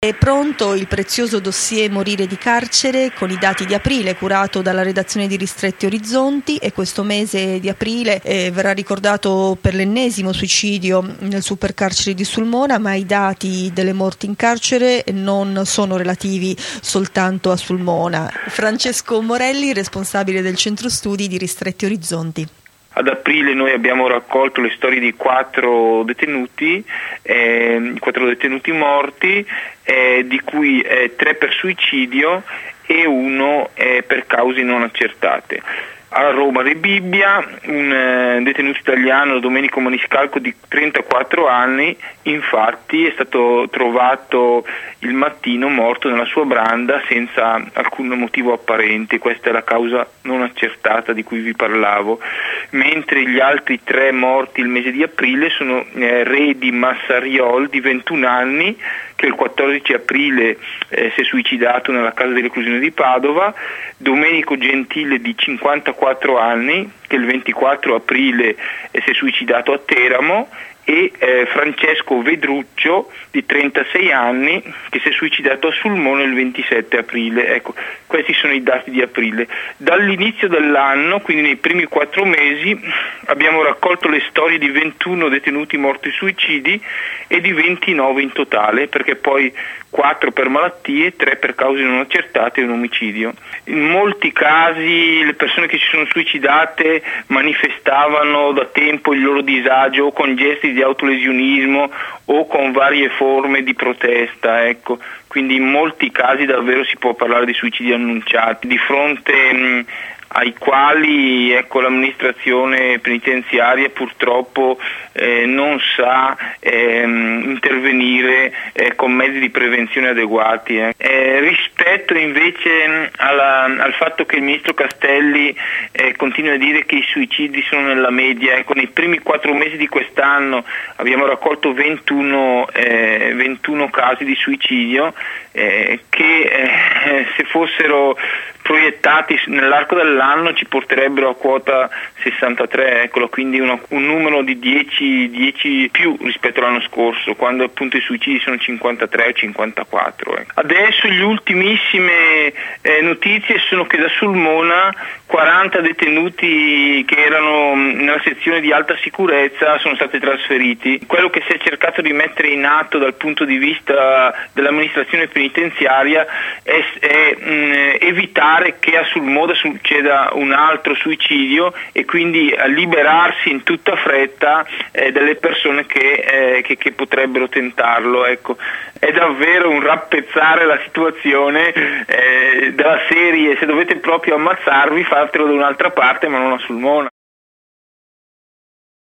È pronto il prezioso dossier Morire di carcere con i dati di aprile, curato dalla redazione di Ristretti Orizzonti, e questo mese di aprile verrà ricordato per l'ennesimo suicidio nel supercarcere di Sulmona, ma i dati delle morti in carcere non sono relativi soltanto a Sulmona. Francesco Morelli, responsabile del centro studi di Ristretti Orizzonti. Ad aprile noi abbiamo raccolto le storie di 4 detenuti morti, di cui 3 per suicidio e 1 per cause non accertate. A Roma Rebibbia, un detenuto italiano, Domenico Maniscalco, di 34 anni, infatti è stato trovato il mattino morto nella sua branda senza alcun motivo apparente. Questa è la causa non accertata di cui vi parlavo, mentre gli altri 3 morti il mese di aprile sono Redi Massariol, di 21 anni, che il 14 aprile si è suicidato nella casa di reclusione di Padova, Domenico Gentile, di 54 anni, che il 24 aprile si è suicidato a Teramo, e Francesco Vedruccio, di 36 anni, che si è suicidato a Sulmona il 27 aprile. Ecco, questi sono i dati di aprile. Dall'inizio dell'anno, quindi nei primi 4 mesi, abbiamo raccolto le storie di 21 detenuti morti suicidi e di 29 in totale, perché poi 4 per malattie, 3 per cause non accertate e un omicidio. In molti casi le persone che si sono suicidate manifestavano da tempo il loro disagio o con gesti di autolesionismo o con varie forme di protesta, ecco. Quindi in molti casi davvero si può parlare di suicidi annunciati, di fronte ai quali l'amministrazione penitenziaria purtroppo non sa intervenire con mezzi di prevenzione adeguati. Rispetto invece al fatto che il ministro Castelli continua a dire che i suicidi sono nella media, nei primi 4 mesi di quest'anno abbiamo raccolto 21 casi di suicidio che se fossero proiettati nell'arco dell'anno ci porterebbero a quota 63, quindi un numero di 10 più rispetto all'anno scorso, quando appunto i suicidi sono 53 o 54. Adesso le ultimissime notizie sono che da Sulmona 40 detenuti che erano nella sezione di alta sicurezza sono stati trasferiti. Quello che si è cercato di mettere in atto dal punto di vista dell'amministrazione penitenziaria è evitare che a Sulmona succeda un altro suicidio e quindi liberarsi in tutta fretta delle persone che potrebbero tentarlo. Ecco, è davvero un rappezzare la situazione della serie: se dovete proprio ammazzarvi, fatelo da un'altra parte ma non a Sulmona.